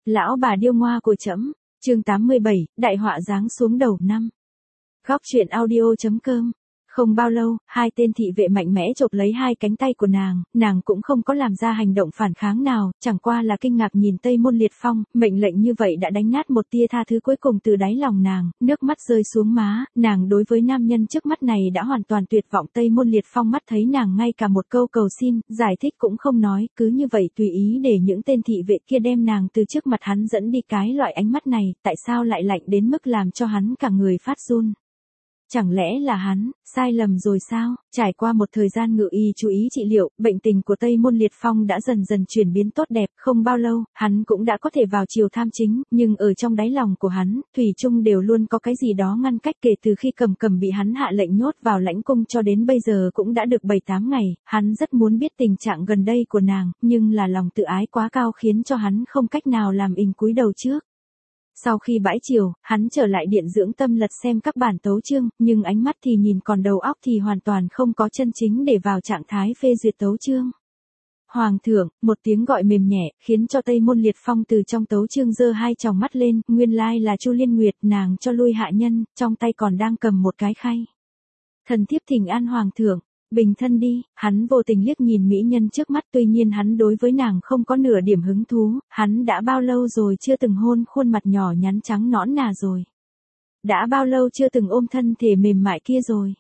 Lão bà điêu ngoa của trẫm. Chương 87, đại họa giáng xuống đầu năm. Góc truyện audio.com. Không bao lâu, hai tên thị vệ mạnh mẽ chộp lấy hai cánh tay của nàng cũng không có làm ra hành động phản kháng nào, chẳng qua là kinh ngạc nhìn Tây Môn Liệt Phong, mệnh lệnh như vậy đã đánh nát một tia tha thứ cuối cùng từ đáy lòng nàng, nước mắt rơi xuống má, nàng đối với nam nhân trước mắt này đã hoàn toàn tuyệt vọng. Tây Môn Liệt Phong mắt thấy nàng ngay cả một câu cầu xin, giải thích cũng không nói, cứ như vậy tùy ý để những tên thị vệ kia đem nàng từ trước mặt hắn dẫn đi. Cái loại ánh mắt này, tại sao lại lạnh đến mức làm cho hắn cả người phát run? Chẳng lẽ là hắn, sai lầm rồi sao? Trải qua một thời gian ngự y chú ý trị liệu, bệnh tình của Tây Môn Liệt Phong đã dần dần chuyển biến tốt đẹp, không bao lâu, hắn cũng đã có thể vào triều tham chính, nhưng ở trong đáy lòng của hắn, thủy chung đều luôn có cái gì đó ngăn cách. Kể từ khi Cầm bị hắn hạ lệnh nhốt vào lãnh cung cho đến bây giờ cũng đã được 7-8 ngày, hắn rất muốn biết tình trạng gần đây của nàng, nhưng là lòng tự ái quá cao khiến cho hắn không cách nào làm ình cúi đầu trước. Sau khi bãi chiều, hắn trở lại điện dưỡng tâm lật xem các bản tấu chương, nhưng ánh mắt thì nhìn còn đầu óc thì hoàn toàn không có chân chính để vào trạng thái phê duyệt tấu chương. Hoàng thượng, một tiếng gọi mềm nhẹ, khiến cho Tây Môn Liệt Phong từ trong tấu chương giơ hai tròng mắt lên, nguyên lai là Chu Liên Nguyệt, nàng cho lui hạ nhân, trong tay còn đang cầm một cái khay. Thần thiếp thỉnh an hoàng thượng. Bình thân đi. Hắn vô tình liếc nhìn mỹ nhân trước mắt, tuy nhiên hắn đối với nàng không có nửa điểm hứng thú, hắn đã bao lâu rồi chưa từng hôn khuôn mặt nhỏ nhắn trắng nõn nà rồi. Đã bao lâu chưa từng ôm thân thể mềm mại kia rồi.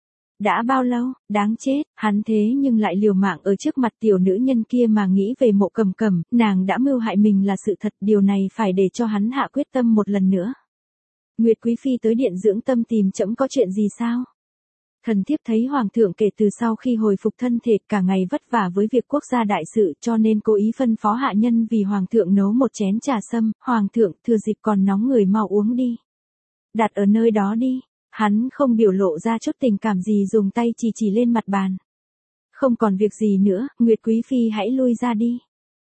Đã bao lâu, đáng chết, hắn thế nhưng lại liều mạng ở trước mặt tiểu nữ nhân kia mà nghĩ về Mộ Cầm, nàng đã mưu hại mình là sự thật, điều này phải để cho hắn hạ quyết tâm một lần nữa. Nguyệt Quý Phi tới điện dưỡng tâm tìm trẫm có chuyện gì sao? Thần thiếp thấy hoàng thượng kể từ sau khi hồi phục thân thể cả ngày vất vả với việc quốc gia đại sự cho nên cố ý phân phó hạ nhân vì hoàng thượng nấu một chén trà sâm, hoàng thượng thừa dịp còn nóng người mau uống đi. Đặt ở nơi đó đi. Hắn không biểu lộ ra chút tình cảm gì, dùng tay chỉ lên mặt bàn. Không còn việc gì nữa, Nguyệt Quý Phi hãy lui ra đi.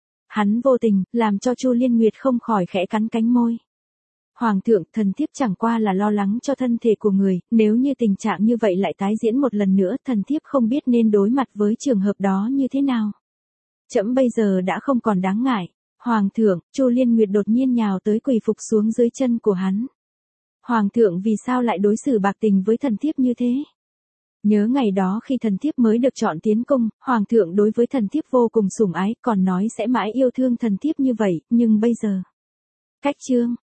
Hắn vô tình, làm cho Chu Liên Nguyệt không khỏi khẽ cắn cánh môi. Hoàng thượng, thần thiếp chẳng qua là lo lắng cho thân thể của người, nếu như tình trạng như vậy lại tái diễn một lần nữa, thần thiếp không biết nên đối mặt với trường hợp đó như thế nào. Trẫm bây giờ đã không còn đáng ngại. Hoàng thượng, Chu Liên Nguyệt đột nhiên nhào tới quỳ phục xuống dưới chân của hắn. Hoàng thượng vì sao lại đối xử bạc tình với thần thiếp như thế? Nhớ ngày đó khi thần thiếp mới được chọn tiến cung, hoàng thượng đối với thần thiếp vô cùng sủng ái, còn nói sẽ mãi yêu thương thần thiếp như vậy, nhưng bây giờ. Cách chương,